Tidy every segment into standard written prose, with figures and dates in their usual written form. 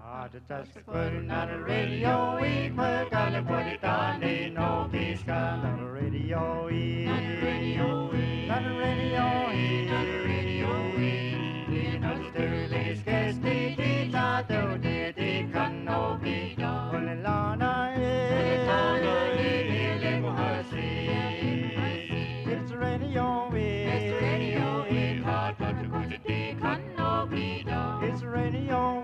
Just putting on the radio, we put on the put it on, ain't no peace on the radio, on the radio, on the radio, on the radio, in the sterling sketch, the out there, the can no be done. Only Lana, it's the radio, it's the radio, hard but to go to the can no be done. It's the radio,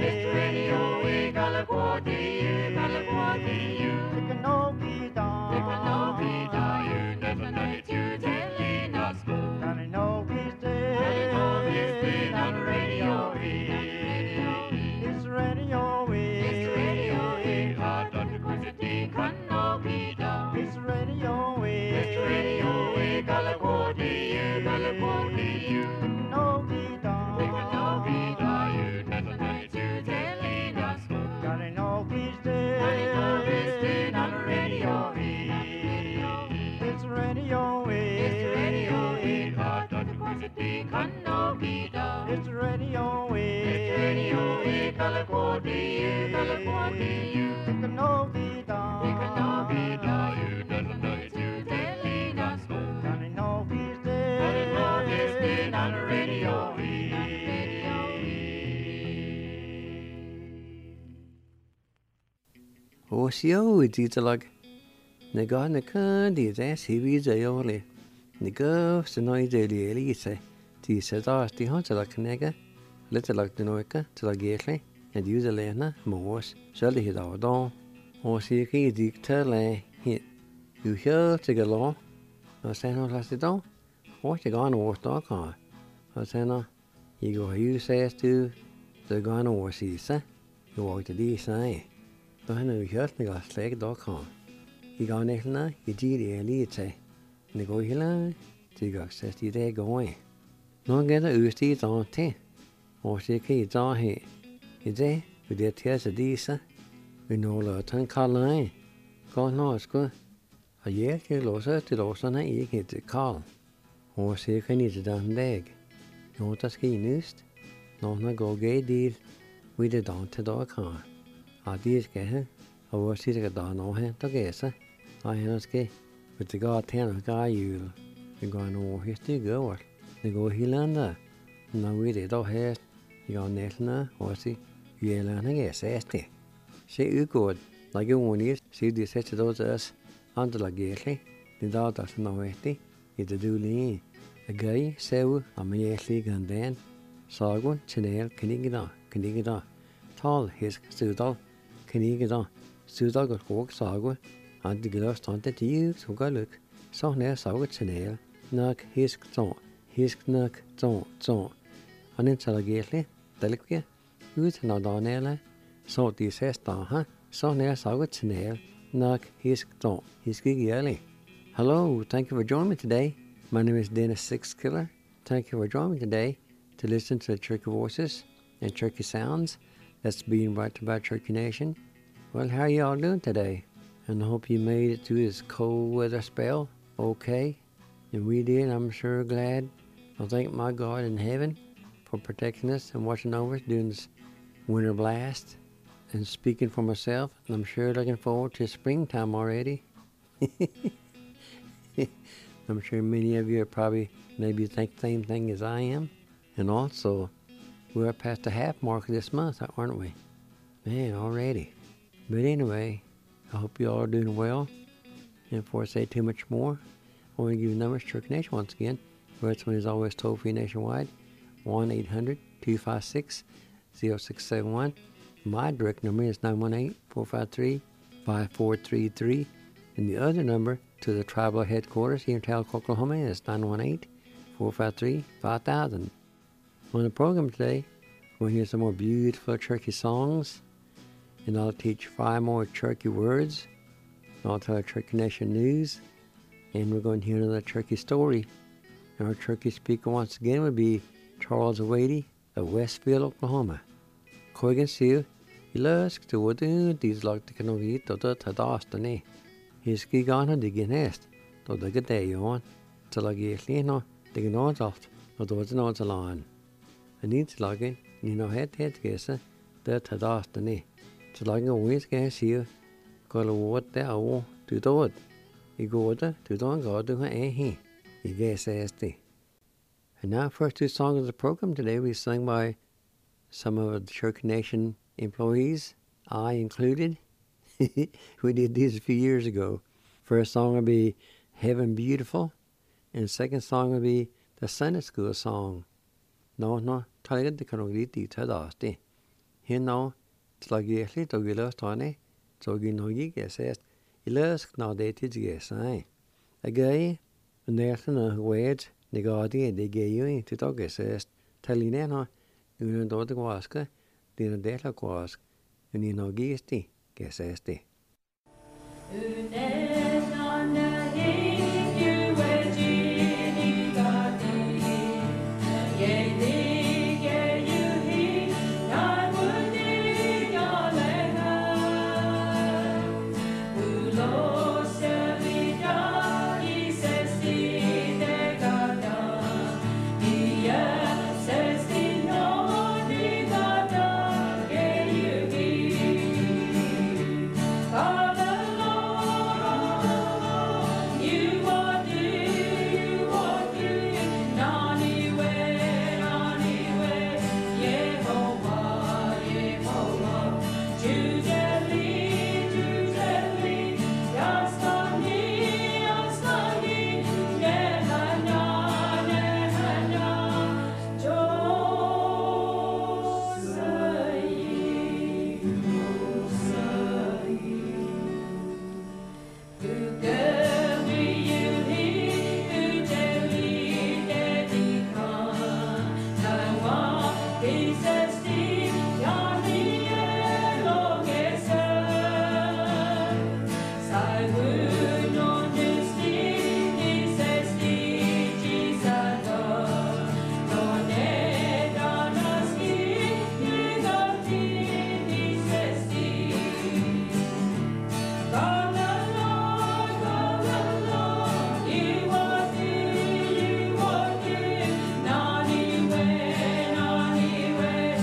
It's radio, Osio ititalog. Naga nakandi das hiviza yoli. Naga sanoi deli elise. Ti sada sti hansa knega. Little the noika till I get and use a lena, Morse, Shelly hit our dawn. Or see a key dictator hit. You hear to get along. I say no last it down. What you gone over stock on? I say no. You go you says to the gone over seas, eh? You walk to these, eh? Don't know you heard me got slag dog on. You go next night, you did the elite, eh? And you go here, you go says you there going. No get a used on tea. Or she can't draw here. Is there? We did tears a decent. We know the turn car line. God knows good. A year you lost her to lose on a you get the call. Or she can eat it on leg. No, that's key news. No, go gay deal. We did on to the car. I did get her. I was sitting at the no hand to guess. I had ski. But the god 10 guy you. You're going over here to go. They go here. Now we did all here. Jag nätterna och så gällande gäste. Se utgåd, like you want it, see the set of those under the gate, the daughter no wetty, it the dooley. A guy, sew, a mayesli and then, sago, chenel, canigida, tall, his sudal, canigida, sudal got walk sago, and the glass taunted you to go look, so near sago chenel, knock his knock, zon. And in Salagately, Delicate, Youth Nadonella, so this has so near Sagat Snail, knock his thought, his giggy. Hello, thank you for joining me today. My name is Dennis Six Killer. Thank you for joining me today to listen to the Turkey voices and Turkey sounds that's being brought to by Turkey Nation. Well, how are you all doing today? And I hope you made it through this cold weather spell okay. And we did, I'm sure glad. I thank my God in heaven for protecting us and watching over us during this winter blast. And speaking for myself, I'm sure looking forward to springtime already. I'm sure many of you are probably maybe think the same thing as I am. And also, we're past the half mark of this month, aren't we? Man, already. But anyway, I hope you all are doing well. And before I say too much more, I want to give you numbers to Turkey Nation once again. First one is always toll-free nationwide. 1-800-256-0671. My direct number is 918-453-5433. And the other number to the tribal headquarters here in Talc, Oklahoma is 918-453-5000. On the program today, we'll hear some more beautiful Cherokee songs. And I'll teach 5 more Cherokee words. And I'll tell Cherokee Nation news. And we're going to hear another Cherokee story. And our Cherokee speaker once again would be Charles Awady of Westfield, Oklahoma. Koigan siu, ilask to wadu dislok the canoe to the tadastane. His gigana digging nest, to the good day on, till I get lino, digging on off, or those notes along. I need to log in, head guesser, det ta dast ni. Så länge vi ska se kolla vad det är du då. I går du då går du har he. I guess det. And now first two songs of the program today we sung by some of the Church Nation employees, I included. We did these a few years ago. First song would be Heaven Beautiful, and second song would be the Sunday School song. No, talaga di ka nung dito tadasti. Here now, tlagi ekli to gilas tane, to ginogi gesest, ilas na deti gesai. Agay, nertana wed, negadi de gayu to to gesest, taline no, uno do de waska, dina dela kwask, unino gisti gesesti. Anyway.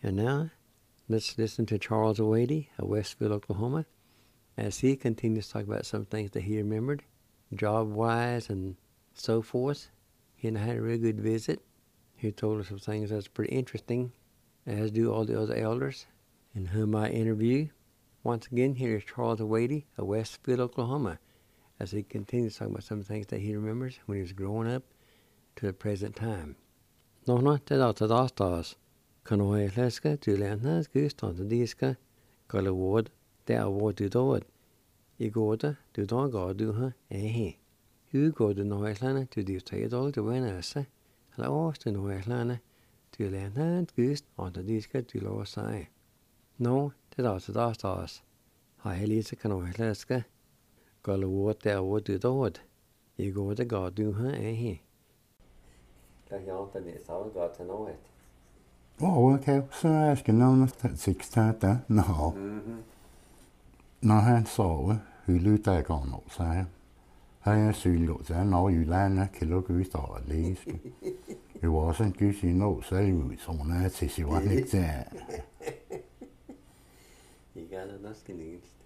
And now, let's listen to Charles Owady of Westville, Oklahoma, as he continues to talk about some things that he remembered, job-wise and so forth. He and I had a real good visit. He told us some things that's pretty interesting, as do all the other elders in whom I interview. Once again, here is Charles Owady of Westville, Oklahoma, as he continues to talk about some things that he remembers when he was growing up to the present time. Nå, det er til dastas. Kan du ha fleske, du lærte, gustan til diska, kalle vård, det er vård du dåd. I går det, du dager du har, he. Hur går du nå i slane, du dyrt i dag, du venner eller års du nå i slane, du lærte, gustan til diska, du lov seg. Nå, det er til dastas. Ha helise kan du ha fleske, kalle vård, det er vård du dåd. I går det ga du har, he. Det er jant det så ga til nå et. Okay, så jeg skal nævne 6 tætter. Nå. Når han sover, hylder der går noget, så har jeg sygt, så når Jylland kan lukke ud og læse. Det var også en gys i noget, så er det jo sådan, at til sig var ikke der. I gerne nok skal næst.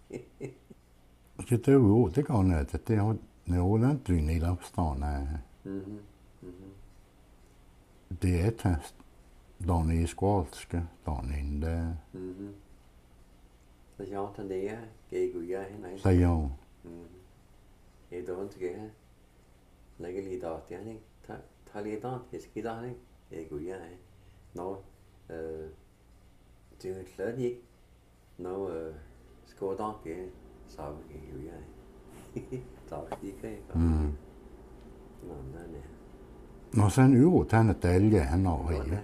Så det er jo, det går ned, det er jo den drøn i opstående. Det er test. Dan i skålske, dan in der. Så jeg tager det her, gik ud af hende. Så jo. Jeg døren til gære. Lægger lige der, det er ikke. Tag lige der, jeg skal der, ikke. Jeg går ud af hende. Nå, det er slet ikke. Nå, skår der, gære. Så jeg går ud af hende. Tak, det kan jeg godt. Nå, den er. Nå, så en euro, den er dalje, han over her.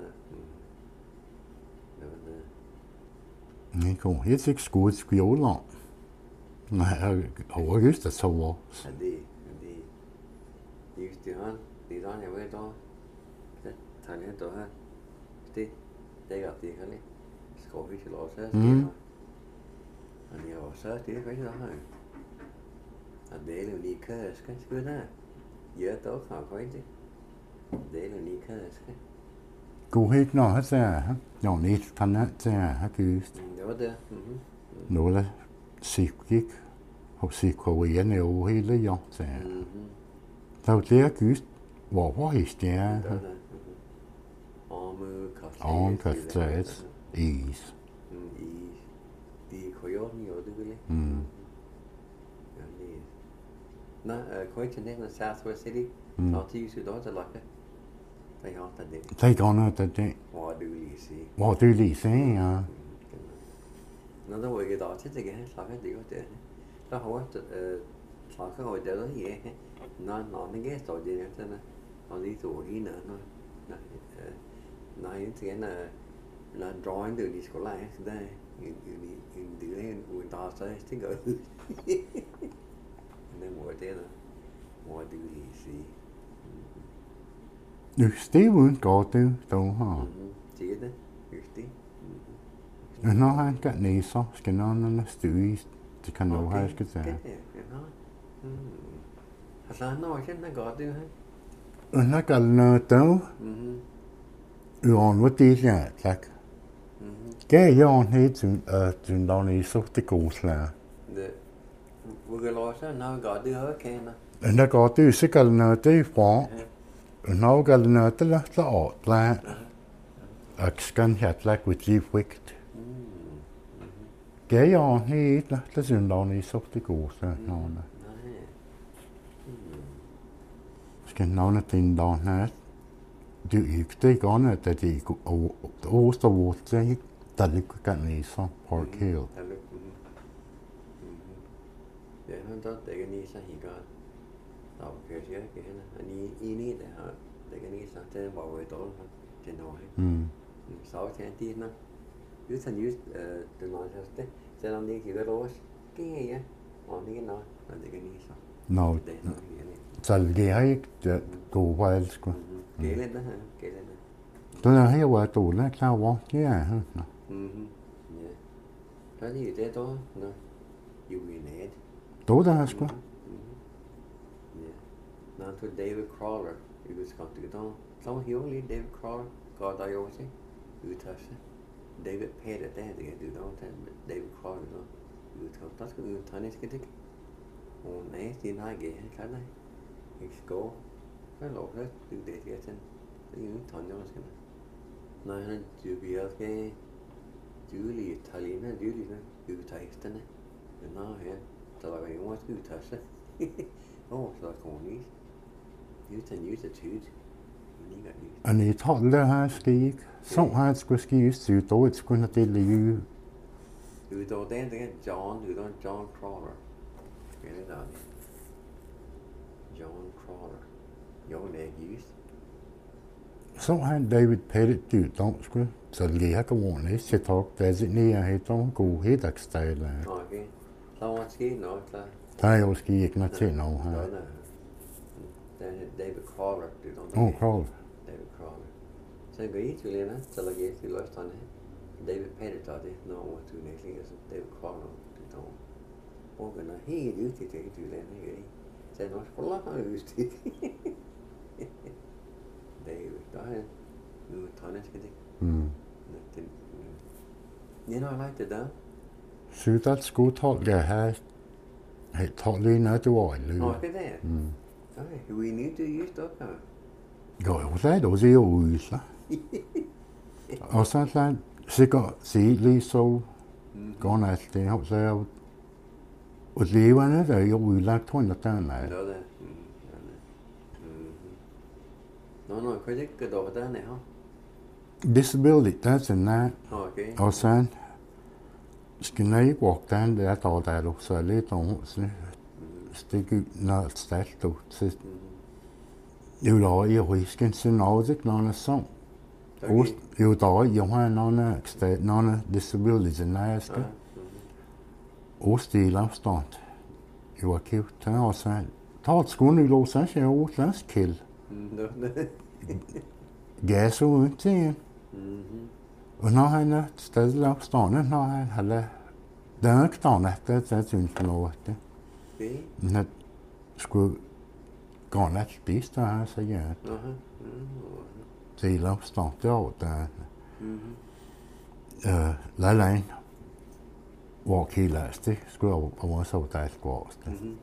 Det går helt ikke skudt skjoler. Nej, jeg har just det så var. Ja, det just det han. Det er jeg ved da. Det tager jeg da her. Det er det kan jeg. Skal vi til os her. Men jeg også det er rigtig der. At det er lige skal der. Ja, der kan jeg. Det er lige skal. God helt nå her så. Jo, net kan jeg til her kyst. Det var det. Nogle sikik. Og sikkoen er jo hele jo så. Der var det kyst. Hvor hist det er. Arme kastet. Is. De kojoten jo det ville. Nej, kojoten er en Southwest City. Og de så der lakke. Det har det. Det går noget det. Hvor du lige se, ja. Nå, der var ikke der til det her slakke det jo det. Der har været slakke og det der her. Nå, det gæster det der sådan. Og lige to hende. Nej, ikke igen là drawing từ đi school lại så đây in từ đây uống ta sẽ thích rồi nên mua thế đó mua từ gì xí Just det uden går det dog har. Chỉ det just det. Når han kan næse, skal nogen styre, det kan noget have skal sige. Altså når jeg kender godt det her. Når kan noget dog. Uan det er tak. Gav jeg helt til der næse det gode slag. Det hvor går så når godt det her kender. Når godt det så kan noget det fra. Når kan noget det lagt la. Jeg skal have lag with live wicked. Gav jeg helt lagt til der næse det gode slag. Skal nogen den der her. Det er ikke det gerne, at det er Osterwort, der ligger ganske Park Hill. Det er han der, det er ganske helt. Der var kørt jeg ikke henne. Han er enig det her. Det er ganske det var jo et år til Norge. Så til en tid, uden just det Norge det. Selvom det ikke er godt det er jeg. Og det er noget, men det er ganske. Nå. Så det er ikke det gode valg. Gælden her. Det er her hvor du er klar over det er her. Ja. Der er det der nå. Jubilæet. Du der sgu. Ja. Når du David Crawler, du skal godt det. Så hiver lige David Crawler, går der jo også. udtasse. David Peter, det er det, du don't tell, but David Crawler, udtasse. Der skal du tage næste det. Og næste, den har jeg kan det. Ikke skår. Hvad lov det, du det til at tænde. Det er jo en tonne, jeg skal. Nej, han du bliver skal Julie Italien, Julie, udtassene. Men nå her, så der var jo også udtasse. Så der kommer nis. Use a tooth. And he taught the high ski. Some high school skis to do it's going to tell you. Du då den John Crawler. Spelar det där. John Crawler. Jag är just. Some had David Pettit do don't school. Så det har gået næst til talk designere heter god hedagstyle. Okay. Så var ski nok klar. Der er jo ski ikke noget til nu her. David Crawler, du don't. Crawler. David Crawler. Så går I til Lena, så lager jeg til løsterne. David Pettit der det når over til næste så David Crawler det dog. Og den er helt ud til det til Lena, ikke? Så er nok for langt ud til. David, der er nu træner skal det. You know, I like det der. Så der skulle talk der her. Helt talk lige noget du var i løbet. Nå, det der. Okay, we need to use that. Jo, det er det jo ude så. Og så sikkert se lige så går næste det har så og levende der er jo udlagt rundt der nej. Det er det. Nå, kan jeg ikke gøre der nej, Disability, that's in that. Okay. Og så skal jeg walk down der så er lidt om så stikke ud når stærkt du så jo der er jo ikke så noget når så jo der er jo har nogle disabilities in der skal og stil afstand jo er kæft der og så tager skoene lå så er jo så kill gas ud til og når han er stadig afstand når han har der er afstand det synes jeg noget det men skulle gå lidt spist der så ja til afstand der lad hvor kilder det skulle over så der skåst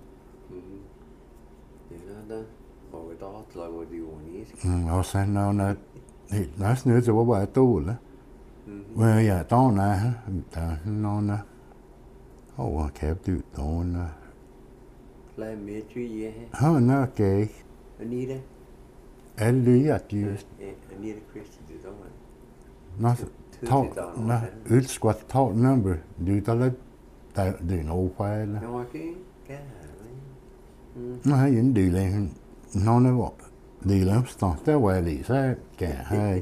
det og der laver de unisk og så når helt næsten nødt til at være dårlig hvor jeg der nogle og kæft ud nogle lad med ty okay Anita alle at just Anita Christie det der nå udsquat tag number du der det no file okay ja nej en del af nogle hvor det løbstår der var lige så kan have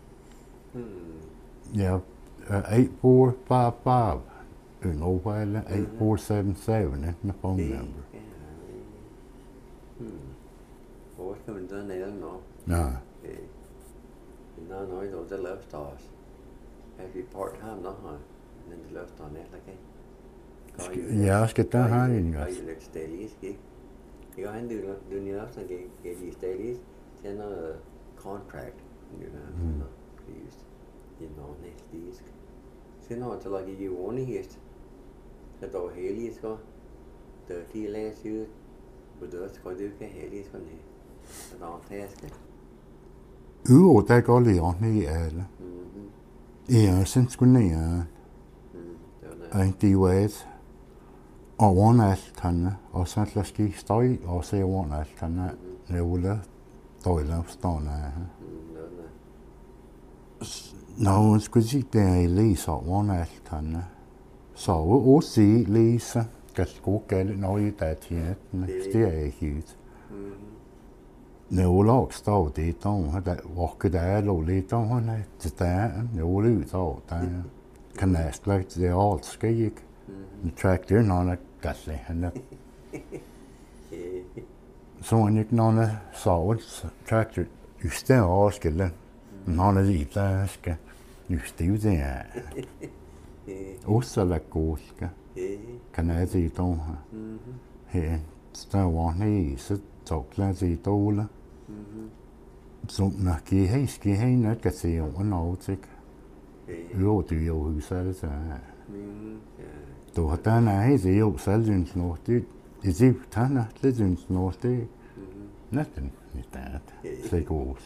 ja 8455 no file 8477 the phone number hvor skal man så nære nå ja no der løbstår every part time nå men det løbstår net okay ja skal der have en gas jeg stælis ikke jeg har en du ni også kan de stælis sender contract just næstisk sender til at give ordentligt så der hellig så der de læser ud og der skal du kan hellig sådan her så der taske der går lige ordentligt alle ja sen skulle nære det var et og ordentligt han og så lad ski støj og se ordentligt han nævle dårlig afstand nå skulle sige der er læser ordentligt han så også læser kan gå galt når i der til det er ikke ut nævle står det der hvor der lå lidt der han det der nævle ud der kan næsten det er alt skal ikke tractor når gas han så han ikke når så tractor just der overskille når det der skal just det der også la koska kan jeg se dog her der var nej så tog klar se dole så når ske hey når kan se over noget til Jo, du jo huset så här. Då har den här så jo säljens något ut. Det är ju tanna legends något ut. Nästan inte det. Så går.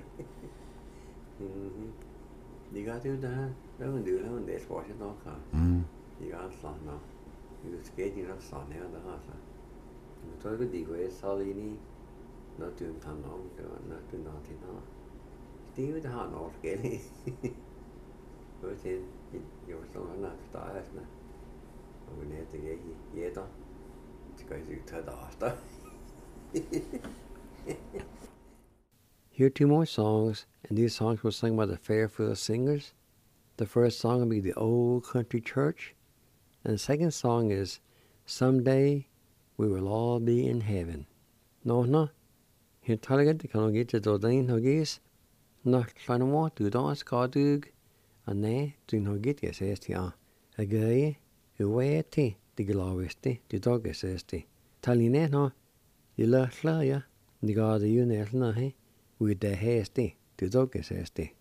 Đi ra thứ đó, đó mình đưa nó để sport cho nó cả. Đi ra sàn nó, đi skate đi ra sàn này đó ha sa. Tôi cứ đi về sau đi ní, nó trường thành nó, nó trường nó thì nó, tiếng nó họ nó skate đi. Rồi thì nhiều xong nó start là, rồi này thì cái gì đó, chỉ có sự thay đổi đó. Hear two more songs, and these songs were sung by the Fairfield Singers. The first song will be The Old Country Church, and the second song is Someday We Will All Be in Heaven. No, here talaga the can get to Dain Hogis, not trying more to dance Cardug, and nay, do not get yes, STA. A gay, who waity, the Galawisti, the dog SST. Taline no, you left ya, the God the unit nahe. With the hasty, the dog is hasty.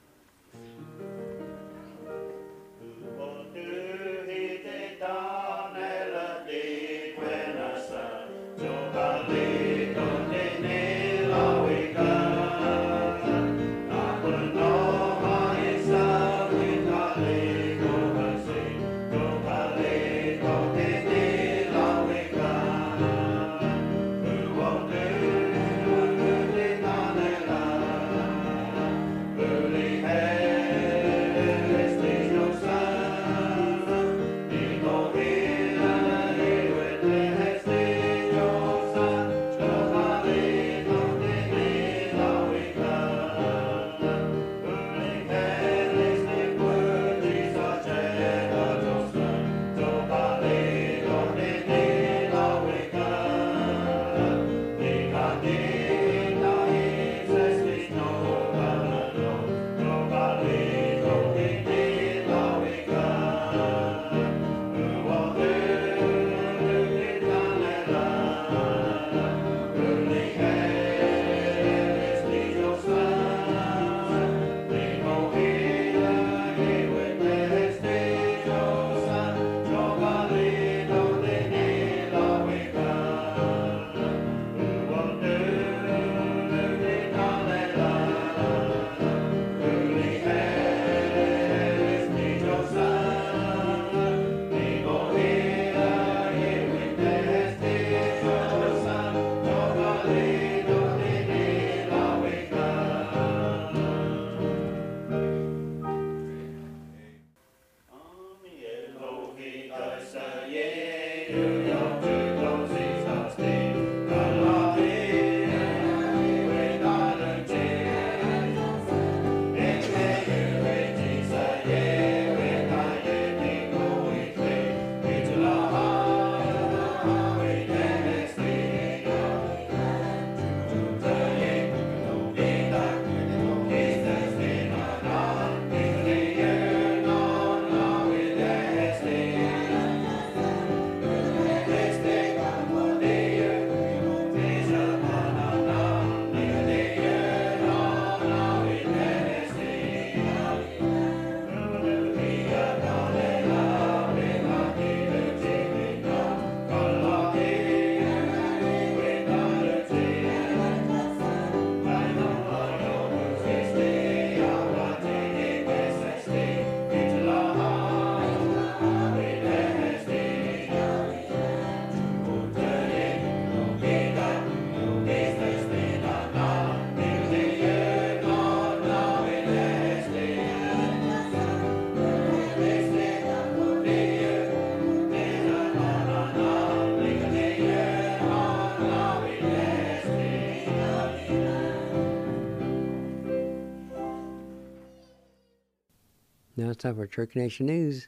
Now it's time for Cherokee Nation News.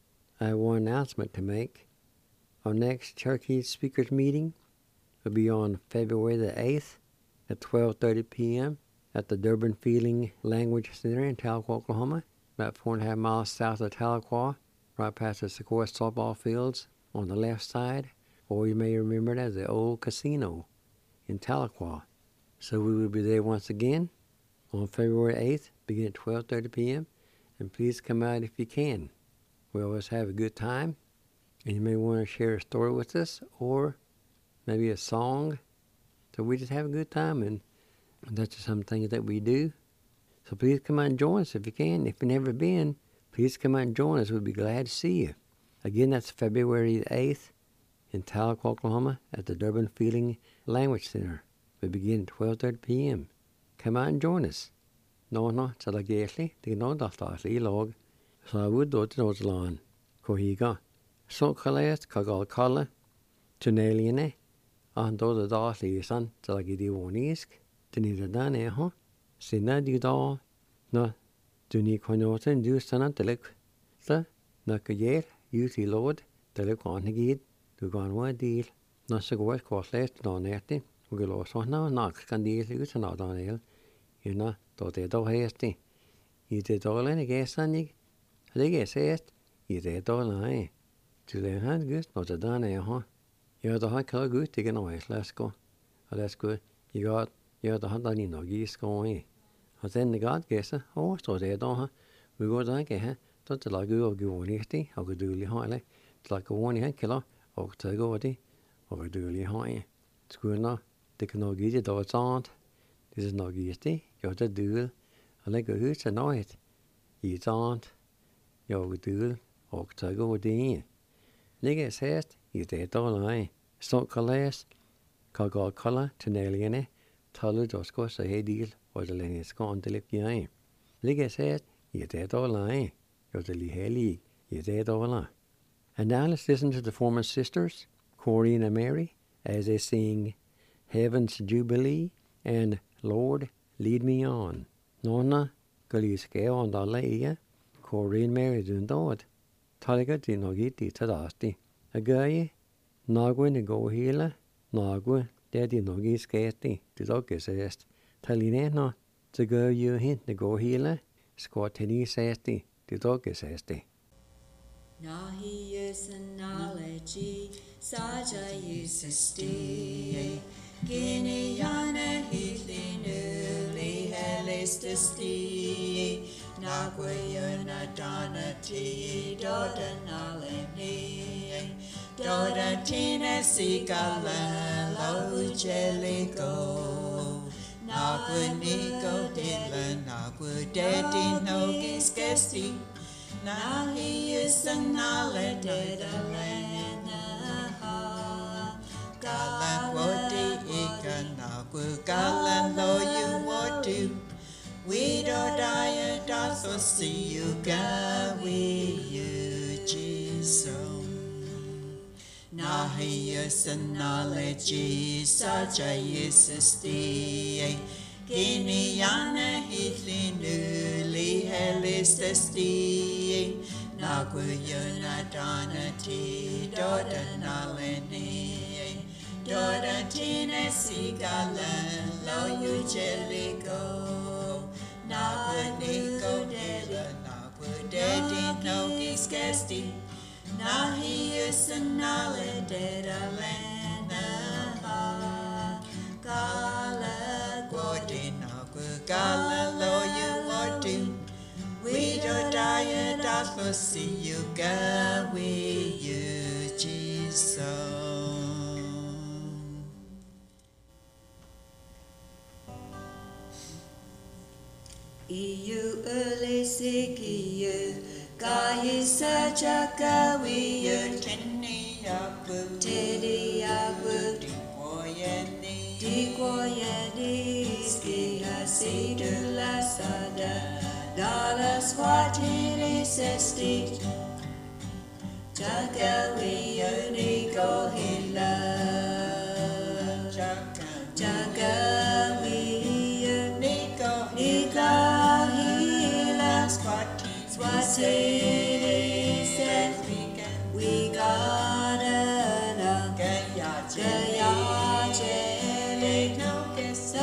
I have one announcement to make. Our next Cherokee Speakers meeting will be on February the 8th at 12:30 p.m. at the Durbin Feeling Language Center in Tahlequah, Oklahoma, about 4.5 miles south of Tahlequah, right past the Sequoia softball fields on the left side, or you may remember it as the old casino in Tahlequah. So we will be there once again on February 8th, beginning at 12:30 p.m., and please come out if you can. We always have a good time, and you may want to share a story with us or maybe a song. So we just have a good time, and that's just some things that we do. So please come out and join us if you can. If you've never been, please come out and join us. We'd be glad to see you. Again, that's February the 8th in Tahlequah, Oklahoma at the Durbin Feeling Language Center. We begin at 12:30 p.m. Come out and join us. No, it's like Ashley. They know that log. So I would do it to those lawn. Cohiga. So Calais, Cagal Tunaliane. And those are the son, so like the one is. Then is a done, huh? Sina di da. No, do ni conoten do son to look. So, no, could use the Lord, to look on again, to go on one deal. No, so go with course last on that thing. We go lost one now, knock can deal use an out on hill. You know, though they don't hasty. You did all in a guess on you. They guess it. You did all I. To their hand goose, not a done, huh? You're the high color good, taking away. Let's go. That's good. You're the hunt on no geese going. And then the God guess, oh, so they don't, we go down, don't like you go on it, or go do highly. It's like a 1 kilo, or to go at it, or do high. It's good enough. They can no get it, or it's on. This is no geesty. You're the duel. I like a hoot and know it. It's on. You're duel, or to go at the Nigga says, you did all I. So Calais, Cagal Collar, Tunaliane, Tullu Dosco, so hey deal, or the Lenny's gone to lip ye. Nigga says, you did all I. You're the Liheli, you did all I. And now let's listen to the former sisters, Corey and Mary, as they sing Heaven's Jubilee and Lord, Lead Me On. Nonna, Galiske on the lay, Corey and Mary doing that. Taliga di nogiti tadasti. A guy, Nagwin and go healer, Nagwa, daddy nogi skati, the dog is est. Talinena, the girl you hint the go healer, squat any sasti, the dog is esti. Nahi is an analogy, Saja is a stay. Guinea yana hitli newly helistesti. Nagwayana donati, dodanalini. Dodatina sigala, lo jellico. Nagwanico dilla, nagwadeti nogis gesti. Nahi is an alade lena ha. Galan wodi ika nagwa, galan lo you what do. We don't die, that's what see you go, we you Jesus. Nahi is an analogy, such a yesisti. Gini yana hitli newly helistesti. Naguyuna donati, dodanalini. Dodatine sigala, lo you jellico. Nagunico della, nagudedi nogis gesti. Nahi is an alade lena. Gala guardi nagu, gala lo you what do. We don't die, that's what see you go, we you Jesus. Iu ulisikiu, kaisa chakawiu, tini yabu, dikoyeni, skiha sidula sada, galas watiri sesti, chakawiu niko hila, chakawiu niko hila, swatiri says we got enough. Gaya chele no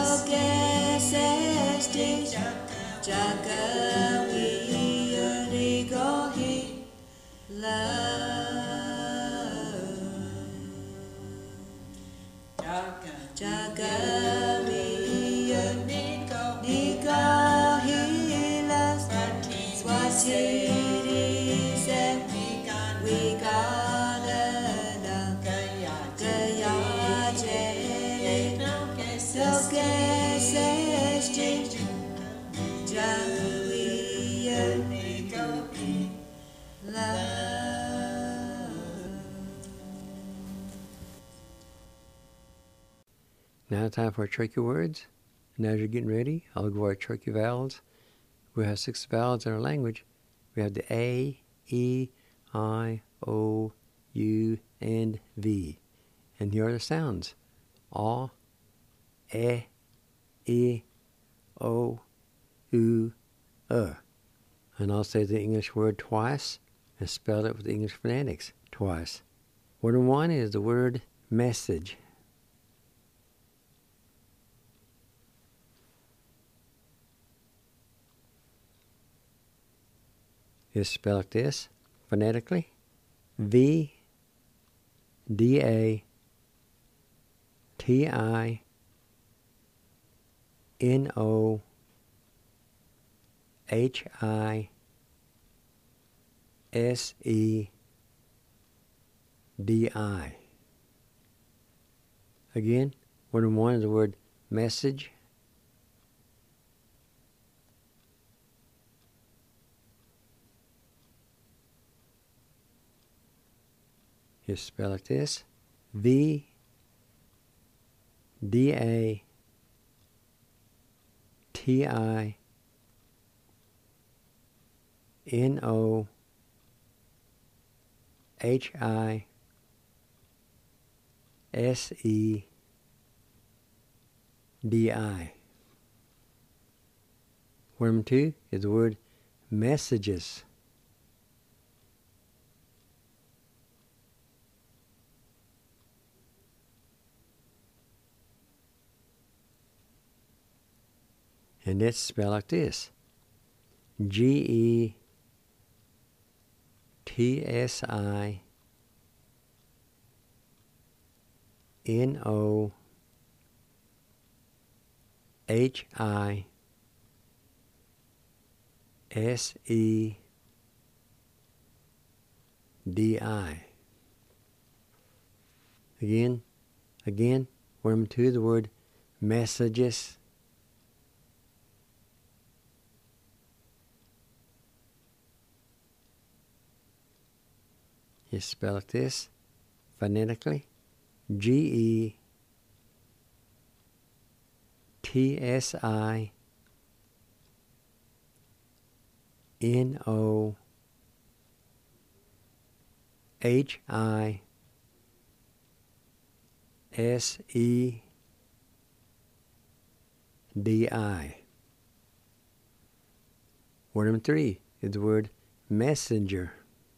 kesesti chaka we only go he love chaka we only go he love swatiri no SSG. Now time for tricky words. And as you're getting ready, I'll go our tricky vowels. We have 6 vowels in our language. We have the A, E, I, O, U, and V. And here are the sounds. A, E, O, U, And I'll say the English word twice and spell it with English phonetics twice. Word 1 is the word message. It's spelled like this, phonetically. V, D, A, T, I, N, O, H, I, S, E, D, I. Again, word 1 is the word message. It's spelled like this. V, D, A, T, I, N, O, H, I, S, E, D, I. Word 2 is the word messages. And it's spelled like this. G-E-T-S-I-N-O-H-I-S-E-S D-I. Again, word 2, the word messages. It's spelled like this, phonetically. G-E-T-S-I-N-O-H-I-S-E-D-I. Word 3 is the word messenger.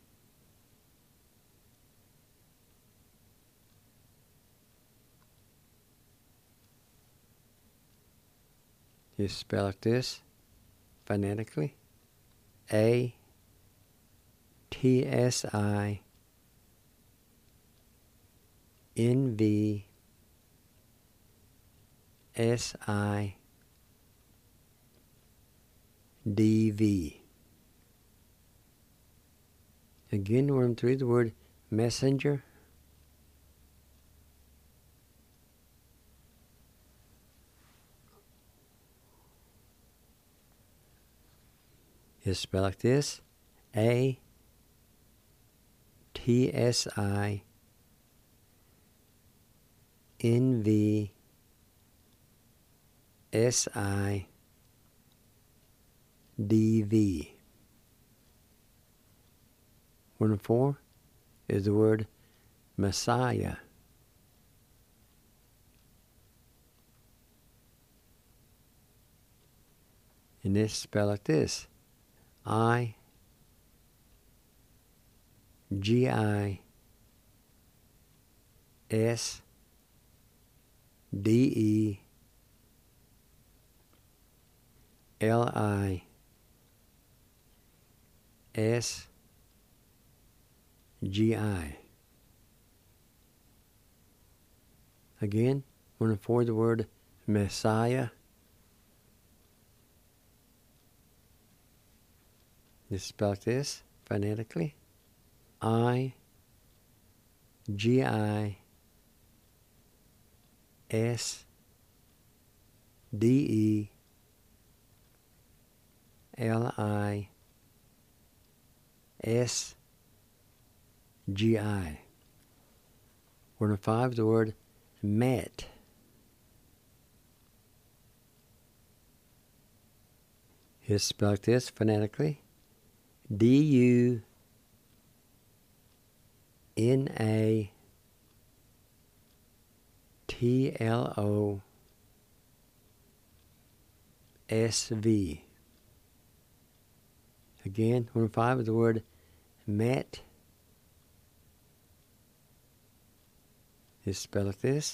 It's spelled like this, phonetically. A, T, S, I, N, V, S, I, D, V. Again, word 3, the word messenger. It's spelled like this. A, T, S, I, N, V, S, I, D, V. Word 4 is the word Messiah. And it's spelled like this. I, G, I, S, D, E, L, I, S, G, I. Again, word 4, the word Messiah. It's spelled like this, phonetically. I, G, I, S D E L I S G I. Word number 5 is the word met. It's spelled like this phonetically. D-U-N-A-S-V. Again, word number 5 is the word met. It's spelled like this.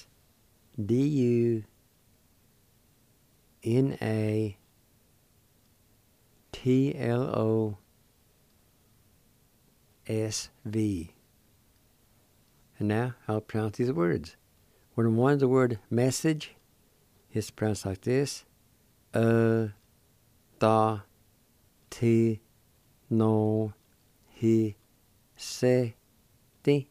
D-U-N-A-T-L-O-S-V. And now I'll pronounce these words. Word number 1 is the word message. It's pronounced like this. Ta ti no hi se ti.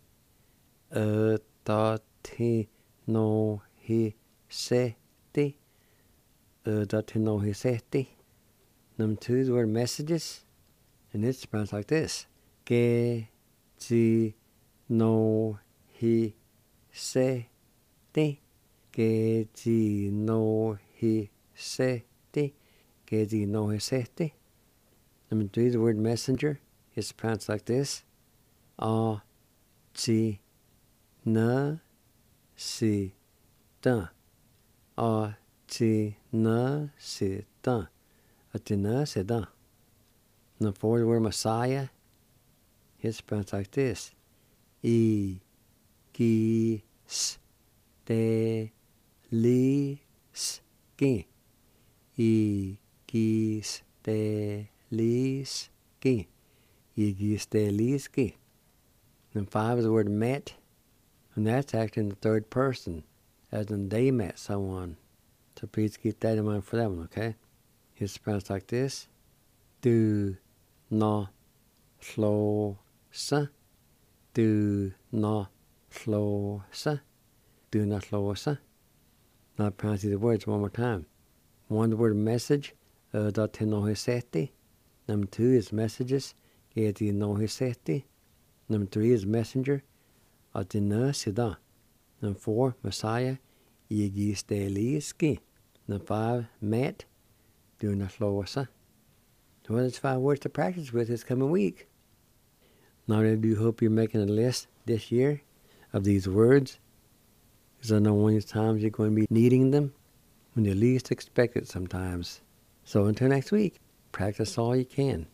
Ta ti no hi se ti. Ta ti no hi se ti. Number 2 is the word messages. And it's pronounced like this. Ke ji no hi se ti. Ke ji no hi se ti. Ke ji no hi se ti. Number 3 is the word messenger. It's pronounced like this. A ji na si da. A ji na si da. A ji na si da. Number 4 is the word Messiah. It's pronounced like this. I ki s te li s ki. I ki s te li s ki. I ki s te li s ki. Number 5 is the word met. And that's actually in the third person, as in they met someone. So please keep that in mind for that one, okay? It's pronounced like this. Do no slow sa. Do no slow sa. Do not slow sa. Now pronounce these words one more time. 1 the word message. Da te no hiseti. Number 2 is messages. Ke ti no hiseti. Number 3 is messenger. Atina sida. Number 4 Messiah. Igi steliski. Number 5 met. Do not slow sa. Well, that's 5 words to practice with this coming week. Now I do hope you're making a list this year of these words, because I know one of these times you're going to be needing them when you least expect it sometimes. So until next week, practice all you can.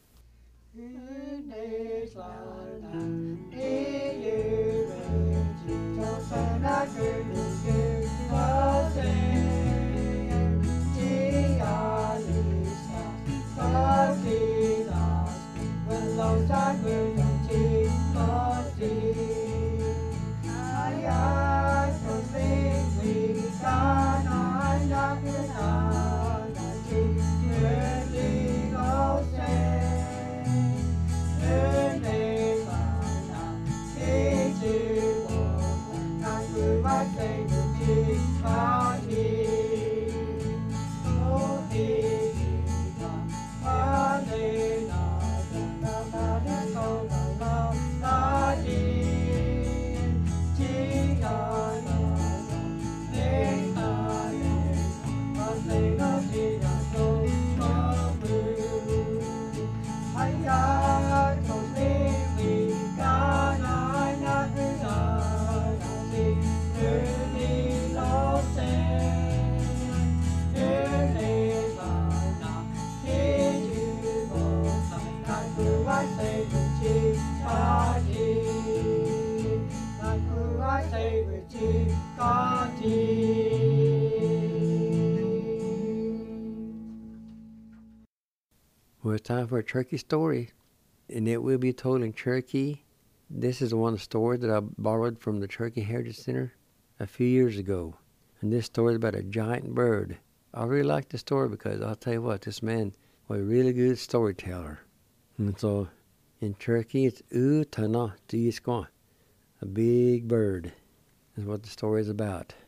Well, it's time for a Cherokee story, and it will be told in Cherokee. This is one of the stories that I borrowed from the Cherokee Heritage Center a few years ago. And this story is about a giant bird. I really like the story because I'll tell you what, this man was a really good storyteller. And so in Cherokee, it's Utana Tiiskwa, a big bird. That's what the story is about.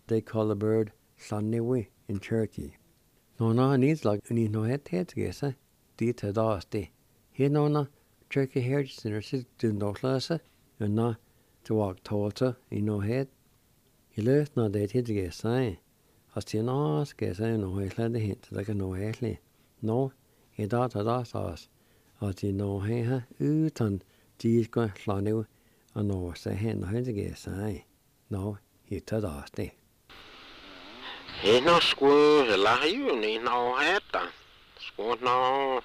they call the bird Llannewi in Turkey. No na needs like any no head gesa, dita dasti. Here no na Turkey heritage nurses do no class, and na to walk tolta in no head. He left na de head gesa. As the nas gesa no he led the hint like a no headly. No, he data das as the no he ha utan dis go Llannewi and no say hen no head gesa. No, he tadasti. He no school la you ni no heta. School no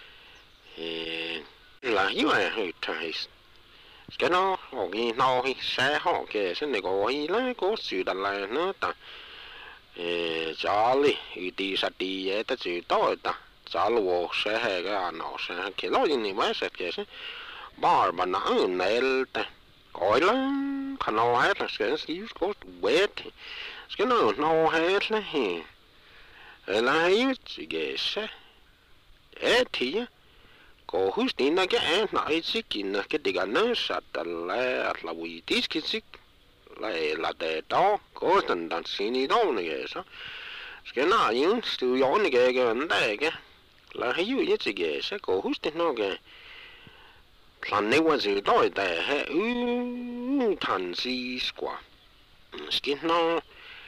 la you a hu tais. Skal no og I no hi sa ho ke sen ne go hi la go su da la no ta. Charlie I di sa di e ta ju to ta. Charlie wo sa he ga no sa ke lo ni ma sa ke se. Bar ba na nel ta. Oi la kan no ha ta skal ski go wet. Skal no helt he. Eller he gese. Ti. Go hus dina ke na isikin ke diga na satala la wi diskisik. La de do go dan sini do ne gese. Skal na yin stu yo ne ge ge. La he yu ye gese go hus dina ge. Plan ne was you do de he tan si squa. Skin no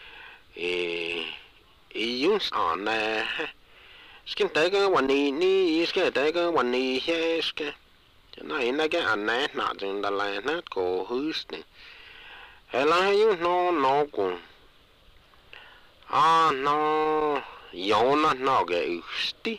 use on skin tega one ni ske tega one ni ske na ina ge anna na jin da la na go hus ni hela you no go no yona no ge usti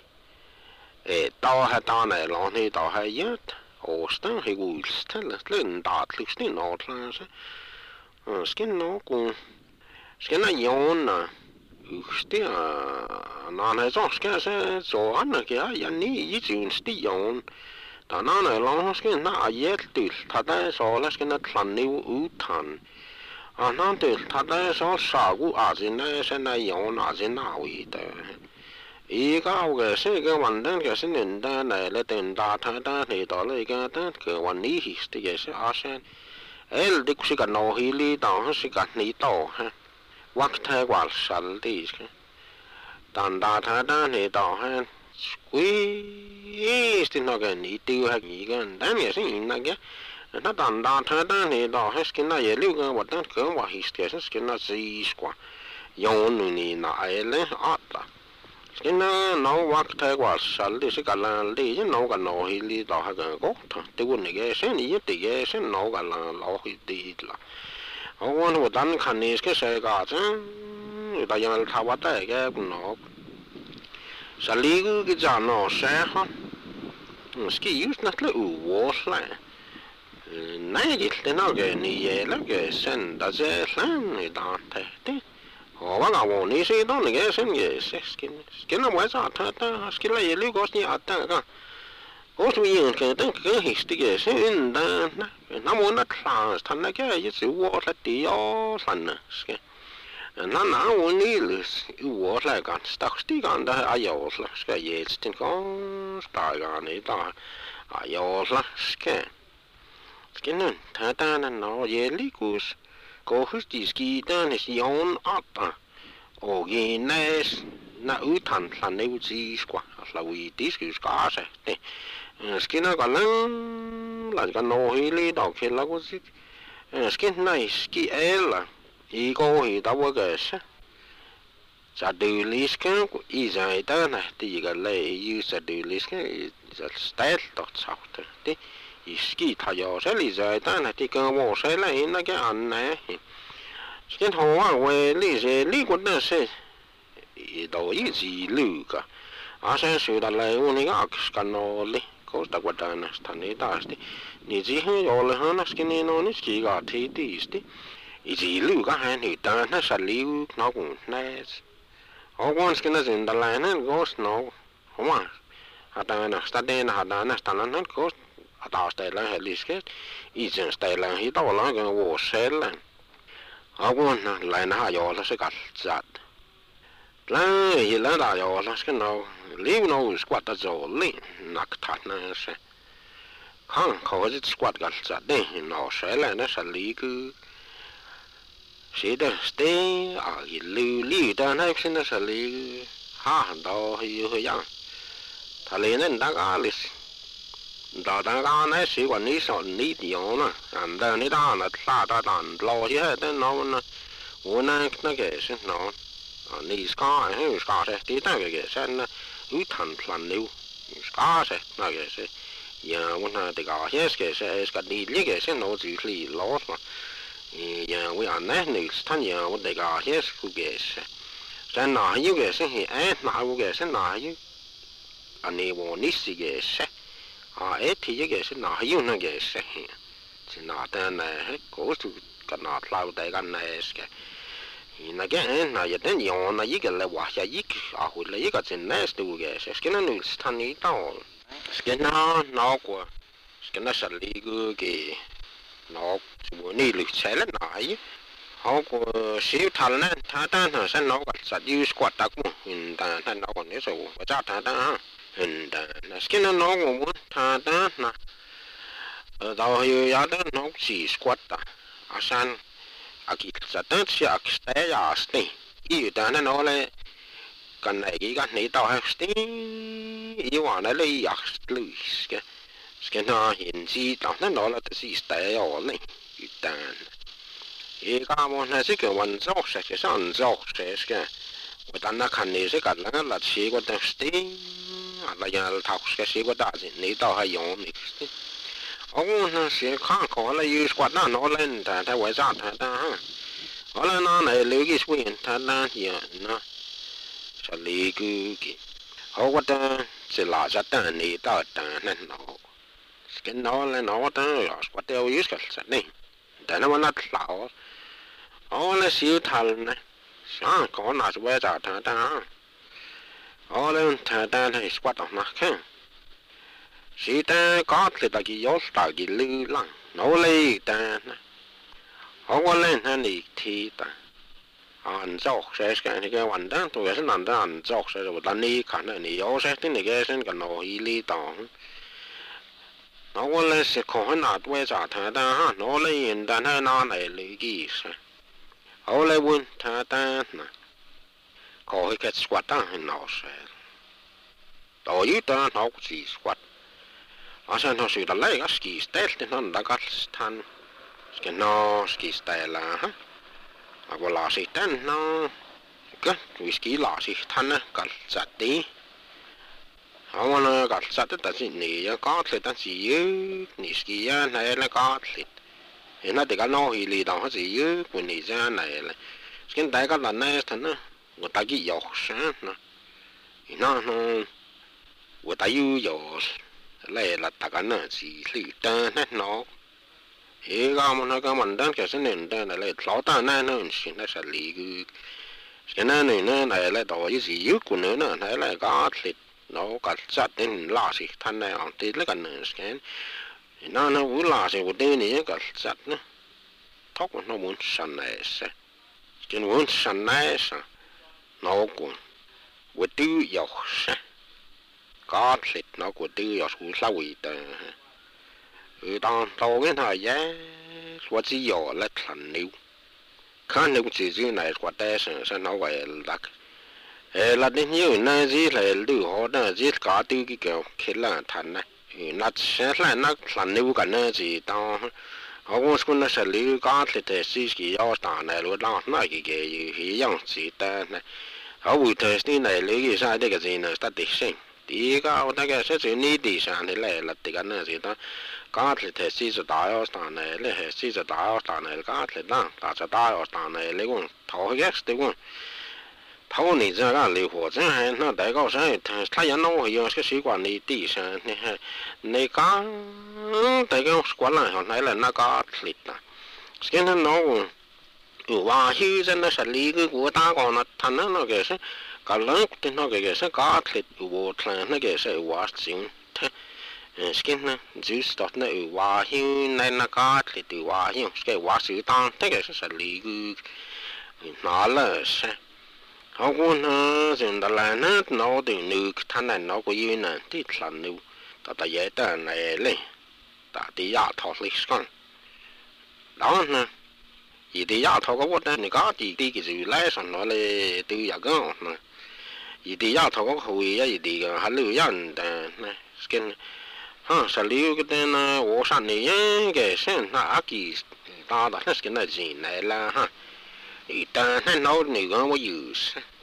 ta ha ta na lo ni ta ha yet ostan he gulstel lön datligt ni no klase skin no go skin yona usti na na så ska jag så anna ke ja ni I stion ta na na lo skin na yetul ta da så la skin na tlanni utan anna til ta da så sagu azin na sen na yona azin na wi da I ga ge se ge wan den ge sin da na le den da ta da ni da le ge da ke wan ni his de ge se asen el dik si ka no hi li da si ka ni to ha Wak ta wal sal dis ke dan da ta da ni da han squeeze tin no ge ni tu ha gi gan dan ye sin na ge na dan da ta da ni da ha skin na ye lu ge wa dan ke wa his ke skin na si squa yon ni na ele ata skin na no wak ta wal sal dis ka la li no ga no hi li da ha ga go ta te wo ni ge sen ni te ge sen no ga la lo hi di la Owan wo dan kan ni ske se ga chen da yang ta wa ta ge no sa li gu ge ja no se ha ski use na le u wo sla na ge te no ge ni ye la ge sen da ze san ni da te te o wa ga wo ni se do ni ge sen ge se skin na wa sa ta ta ski la ye lu go ni a ta ga Os vi yin ke den ke histige sin da na mo na class tan na ke yi zu wo la di o san na ske na na wo ni lus wo la gan stak sti gan da a yo la ske ye stin ko sta ga ni da a yo la ske nun ta ta na no ye li kus ko hus di ski da ni si on ata o ge nes na utan plan ne uzi squa la wi dis ku ska se skin na galan la ga no hi li da ke la go si skin nice ki ela I go hi da wo ge se sa du li skin ku I zai da na ti ga le yu sa du li skin sa style dot saught ti I ski ta yo se li zai da na ti ga wo se la in na ge an na skin ho wa we li se li go na se I do I ji lu ka a se su da le u ni ga ska no li ko da gwa da na sta ni da sti ni ji he yo le ha na skin ni no ni ski ga ti ti sti I ji lu ga han ni da na sa li u no ku na o gon skin na zin da la na go no ho ma a da na sta de na da na sta na ko a da sta la he li ske I jen sta la hi da la ga wo se la a gon na la na yo la se ga zat la hi la da yo la ske no li no squat da zo li nak ta na se han ko ji squat ga zat de no se la na sa li ku sĩ đó stay ở cái lưu đó này xin nó sẽ lưu ha đó hay hơi yang thà lên nên đã có lịch đó đã có này sĩ quan ní sọn ní điều nè anh đó ní đó là ta ta đàn lo chứ hết nó muốn nó cái xin nó ní scar hay scar sẽ tí ta cái xin nó ứ thành plan lưu scar sẽ nó cái sẽ giờ muốn là thì có hết cái sẽ cái đi lấy cái sẽ nó chỉ lì lo mà giờ we anh này nữ thanh giờ muốn thì có hết cái sẽ nó như cái sẽ hiện nó cái sẽ nó như anh ấy muốn ní gì cái sẽ thì cái sẽ nó như nó cái sẽ chỉ nó tên này hết cố sự cái nó lao tại cái này cái nó cái nó giờ đến giờ nó như cái là quá giờ như cái hồi là như cái chuyện này tu cái sẽ cái nó nữ thanh này tao cái nó của cái nó xử lý cái nó muốn đi lịch sẽ là nó ấy họ có siêu thằng này thằng ta nó sẽ nó có sẽ use quạt đặc mà hình ta nó còn nhớ số và chắc thằng ta hình ta là cái nó cũng muốn thằng ta là đầu giờ giờ đó nó chỉ quạt ta à san à cái sẽ tới sẽ sẽ ya stay ý ta nó là cái này tao hay stay ýว่าnó lấy ya lose cái nó hiện gì tao nó là chỉ stay ở này ta cái món này sẽ cái vận dụng sẽ cái sản dụng sẽ cái我当那看你是个那个吃过的是的，那样他是吃过大的，你倒还用你的。我那是看过了有说那拿来他为啥他的？后来那来留个水他那也那是留个，我的是拉着蛋你到蛋那拿，跟拿来拿蛋要说的有个是呢，但那么那老，我那小摊呢。có nào sẽ trả thằng ta, ở lên thằng ta thì quát ở mặt khác, sĩ ta có thì ta chỉ có ta chỉ lưu lăng, nấu lấy ta, ở qua lên thằng này thì ta, ăn dọc sẽ cái vấn đề tôi sẽ làm ta ăn dọc sẽ rồi ta đi khả năng này yếu sẽ thế này cái sẽ cái nồi đi tòng, nó qua lên sẽ có nào sẽ trả thằng ta ha, nấu lấy hiện ta nó này lấy gì sẽ ở lại buồn thà ta nè có cái squat ta hình nào sẽ đối với ta nó cũng chỉ squat ở trên nó sự là lấy cái ski style thì nó đã có thành cái nó ski style là ha à có là sĩ tên nó cái ski là sĩ thành á cái chặt đi họ nó cái chặt tất nhiên này có thể ta chỉ như ski này là có thể hiện nay thì cái nó thì lì đó gì chứ quần này ra này là cái đại cái lần này thằng nó người ta cái dọc sáng nó người ta yêu dọc lại là tất cả nó chỉ lì ta nó thì cái mình đang cái sinh này lại lão ta này nó xin nó sẽ lì cái này lại đó cái gì yêu của nó này lại có thịt nó cả chặt đến lá gì thằng này ăn thì lấy cái này cái nó cũng là sự của tôi này cái chặt nó thóc nó muốn săn này sẽ cái muốn săn này sẽ nó cũng của tôi dọc sẽ có thịt nó của tôi dọc cũng sao vậy ta đang tàu cái thời gian của chỉ dọc là thành níu khá níu chỉ này của ta sẽ nó vậy là đến nhiều nơi gì là lưu họ đó gì cả tiêu cái kiểu khi là thành này nó sẽ là nó thành níu cả nơi gì tao họ cũng nó sẽ lưu cả thì cái yếu tố này luôn đó nó cái dạng gì ta này họ vui thì này lưu cái sai cái gì nữa ta tự sinh thì cái sẽ chỉ ní đi sang thì là cái này gì đó cả thì cái yếu tố này là cái yếu tố này cả thì đó ta sẽ yếu tố này lấy cũng thấu cái gì cũng thấu này ra cái lưu hồ chứ hay nó đại cao sai他人都有cái习惯你地上你讲大家惯了后来了那个力啦现在nóว่าชื่อ真的是离个国大个那他那个是个人的那个是个力我看那个是ว่าจริง现在就是说那ว่าชื่อ那个力ว่าชื่อcáiว่า是当那个是离个哪了是họ cũng dừng lại nó từ nữ thanh này nó có gì nè thì là nữ ta dễ ta này lên ta đi giả thọ lịch con đó nè Ý thì ya thầu có vốn này có thì cái gì lại xong nó lại từ ya cái này ý thì ya thầu có hồi ya ý thì hà lưu ya này skin ha sa lưu cái tên wo san này cái sen na aki ta đó là skin là gì này là ha ý ta nó nấu này có bao nhiêu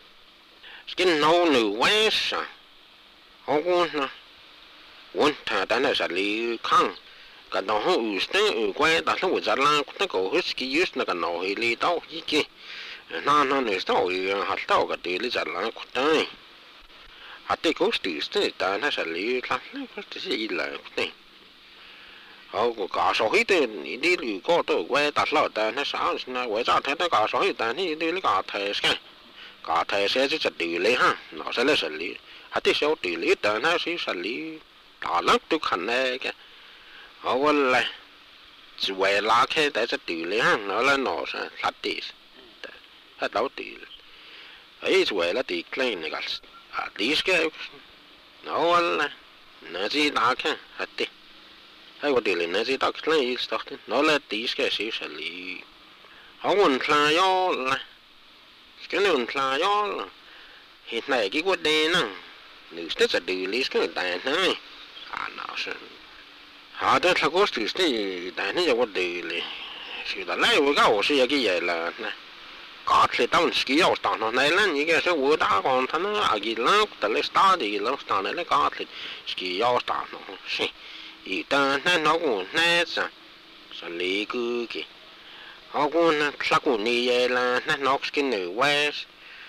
skin nấu nấu quá sa họ cũng na vốn ta đã là sa lưu khang cái đó họ ưu quay ta không có giá là cũng có hết cái use là cái nào thì đi đâu gì kia nó này sao hạt tao cái đấy là giá là cũng đấy hạt đấy có sự ta nó sẽ lý lắm có gì là cũng đấy họ có cả số hết đi lưu có tôi quay ta lo ta nó sao nó quay ra thế nó cả số hết ta đi đi cả thề sẽ sẽ tự lý ha nó sẽ là xử lý hạt đấy sẽ tự lý ta nó sẽ xử lý đó lắm tôi khẩn này cái họ vẫn là chỉ về lá cái tại sao tự lý ha nó là nó sẽ phát đi hết đâu tự ấy chỉ về là tự klein này cái đi cái nó vẫn là nó chỉ đá cái hết đi hay có tự lý nó chỉ đá klein nó là tự cái sự xử lý họ vẫn là do là cái này vẫn là do là hiện nay cái vấn đề nè nếu sẽ tự lý cái này này nó sẽ họ đã thắc mắc thì tại nên có đề là sự là lại với cái sự cái gì là có thể tao ski ở tao nó này là những cái số vừa đã còn thằng nó à cái là tại là start thì là start này là có thể ski ở tao nó xí ý ta nó cũng nè sao sao lý cứ kì họ cũng thắc mắc này là nó ski nữ west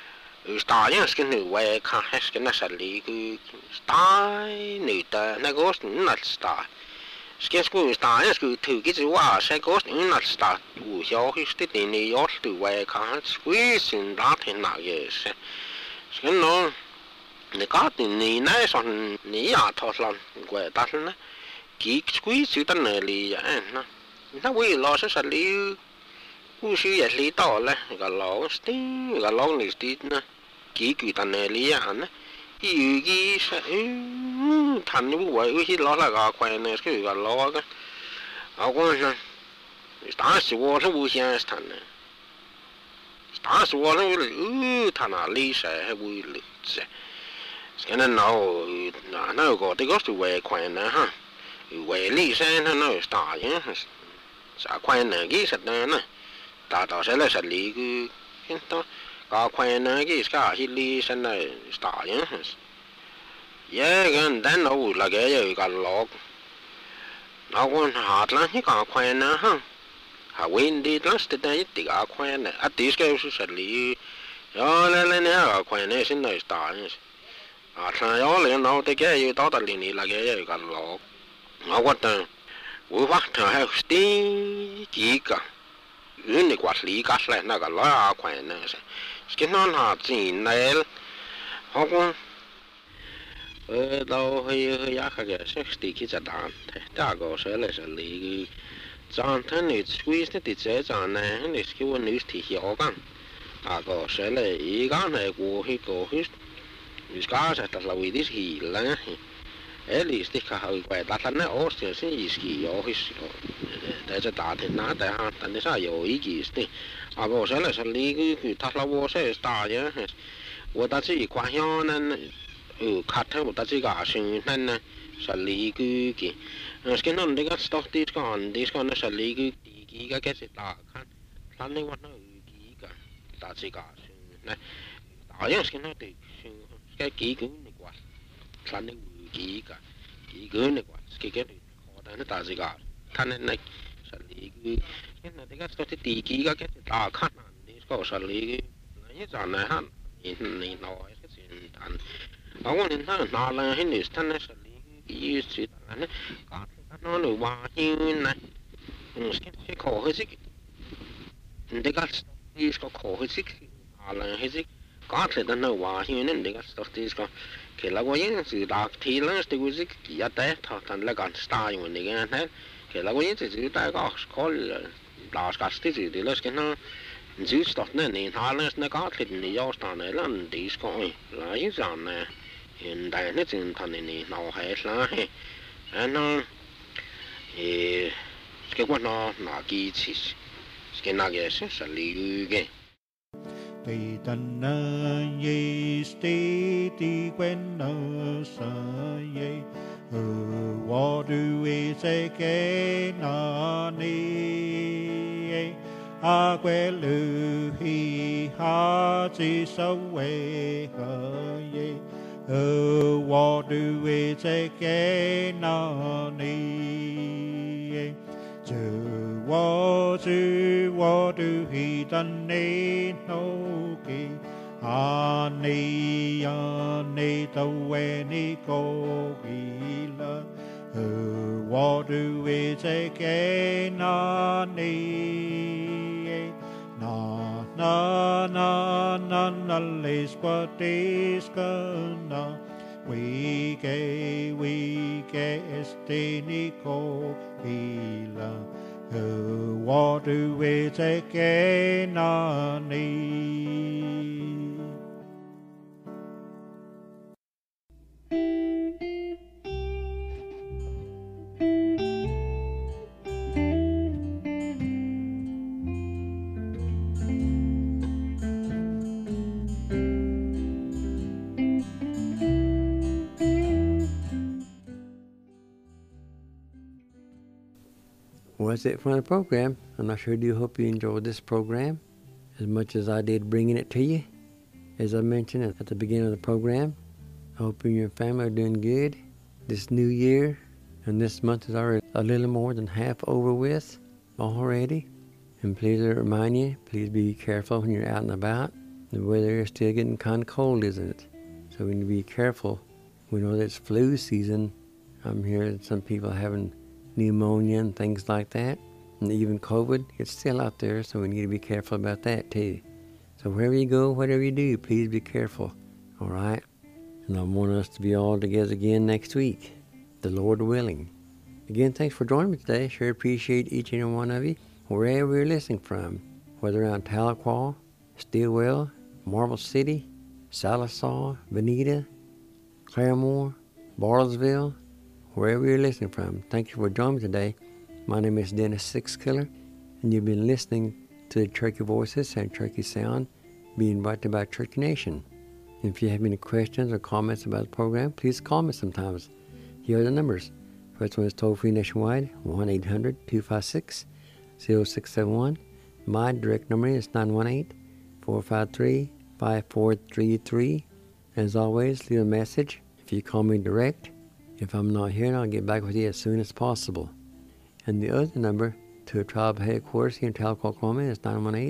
start những ski nữ west khác hết cái nó sao lý cứ start nữ ta nó có nó start cái school start school thử cái gìว่าsẽ có những là start của giáo cái tiền này giáo từ về cả school sinh ra thì nào vậy cái nó người có tiền này xong này à thôi làm quay ta nữa cái school sự tân này li vậy nó vì lo sẽ li cũng sự vậy li to là cái lo này tí nữa cái tân này li à cái sẽ thành những cái cái lo là cái quan này cái lo cái họ cũng打死我是无限谈的，打死我那他那里是还为了这，现在那个这个是外宽的哈，外里山他那大人啥宽的其实呢，大到现在是里个，现在个宽的其实个是里山的大人，也跟咱那那个有一个老，那我下了那个宽的哈。When did last day the aquan at this goes sadly all aquan is in those times. I try all in all the gay you thought a linny like a got log. Now what the we want to have steam giga. Unique what lee got like a lot aquan. Skin on hard seen nail. How đâu hơi yak cái 60 kids at down. That goes a least chọn thân này squeeze thì dễ chọn này này cái vấn đề thì hiểuกันcó sẽ là ý cái này của cái cái sẽ là vì this thì là at least cái hơi quay đặt lên nó sẽ sẽ ý hiểu cái để cho ta thì nó để ha tại sao hiểu ý gì thì có sẽ là xử lý cái thật là vô sẽ ta nhá tôi ta chỉ quan nhau nên cắt theo tôi ta chỉ cả sinh nên xử lý cái cái nó để cái stock đi con nó xử lý cái gì ta khăn này nó cái ta chỉ cả này ở những cái nó thì cái này quá khăn này cái này quá cái họ nó ta chỉ cả khăn này xử lý cái nó để cái stock thì cái gì ta khăn này có xử lý cái gì này ha này nói cái gì tan ông nên nó là cái này nó xử lý cái gì nó nổi hoa như này cái khổ hơi xích để cái đi có khổ hơi xích là hơi xích có thể nó nổi hoa như nên để cái đi có cái là cái gì đặc thì là cái gì cái đấy thằng là cái style như này cái này cái là cái gì tại có là cái gì thì là cái nó giữ stock này nó là có thể nó giao stock này là đi có là cái gì này hiện tại nó chỉ thằng này nó hay là nó cái quan nó là cái gì skinage sa liuge. Thì tân ye stay ti quen nơ sa ye wo du we se ke na ni a que lu hi ha chi so we ha ye wo du we se ke na ni wo du hi tan ne no ki ani tau we ni ko ki la wo du we se ke na ni na le squatis na we ke este ni ko ki la wo du we se ke na ni. Well, that's it for the program, and I sure do hope you enjoyed this program as much as I did bringing it to you. As I mentioned at the beginning of the program, I hope you and your family are doing good this new year, and this month is already a little more than half over with already. And please remind you, please be careful when you're out and about. The weather is still getting kind of cold, isn't it? So we need to be careful. We know that it's flu season. I'm hearing some people having pneumonia and things like that, and even COVID, it's still out there, so we need to be careful about that too. So wherever you go, whatever you do, please be careful, all right? And I want us to be all together again next week, the Lord willing. Again, thanks for joining me today. Sure appreciate each and every one of you, wherever you're listening from, whether around Tahlequah, Stillwell, Marble City, Sallisaw, Veneta, Claremore, Bartlesville, wherever you're listening from. Thank you for joining me today. My name is Dennis Sixkiller, and you've been listening to the Cherokee Voices and Cherokee Sound being brought to you by Cherokee Nation. If you have any questions or comments about the program, please call me sometimes. Here are the numbers. First one is toll-free nationwide, 1-800-256-0671. My direct number is 918-453-5433. As always, leave a message if you call me direct. If I'm not here, I'll get back with you as soon as possible. And the other number to the tribe headquarters here in Tahlequah, Oklahoma is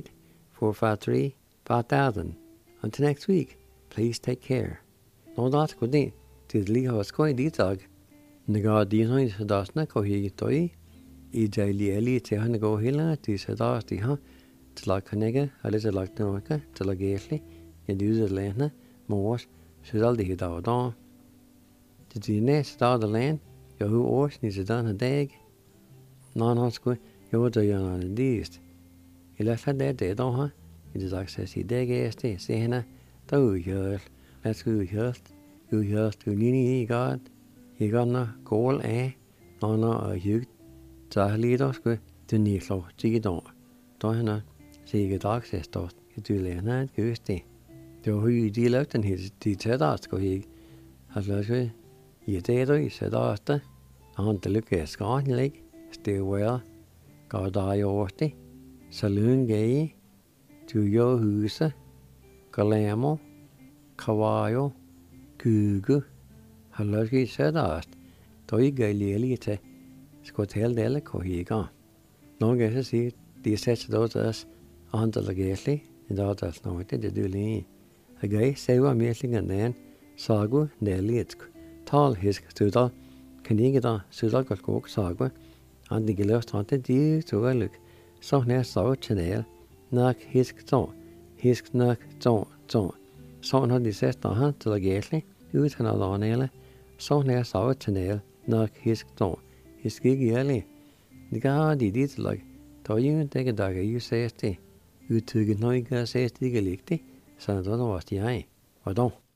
918-453-5000. Until next week, please take care. No das ko din, tis liha skoi ditag. Naga dinoi sadasna ko hi toi. I jaili eli te han go hila tis sadas di ha. Tla kanega, alis lak noka, tla gesli, and use the land, mos, sudal di da. Did you nest out the land? Yo who ors needs a done a dag? Non hosco, yo do yon on a deist. He left her dead dead on her. It is access he dag este, sehna, do yurt. Let's go yurt. You yurt to nini god. He got no goal no a hug. Zahli dosco to niflo, jigidon. Don't know. See you get access dot. You do lena gusti. Do who you deal out and his details go he has lost. I det I sødaste, han til lykke skanlig, Stillwell, ga deg årti, Saloon Gay, Tuyo Huset, Galamo, Kawayo, Kugu, halvøyke sødast, dog gøylig til skotteldele kohiga. Noen gøy sier, de setter da til oss, han til gøylig, I dag til oss noe til det du li. Gøy, ser vi mye den, sago, nelitsk. Tal hisk studal, kanigida studal galkok sagwa, and the gilstrante di tugaluk, so near saw channel, nak hisk nak so, so no di sesta han til gately, ut han alanele, so near saw channel, nak hisk gigeli. The ga di dit like, to you take a dagger you say sti, ut to get noiga say sti galikti, so don't know what the eye, or don't.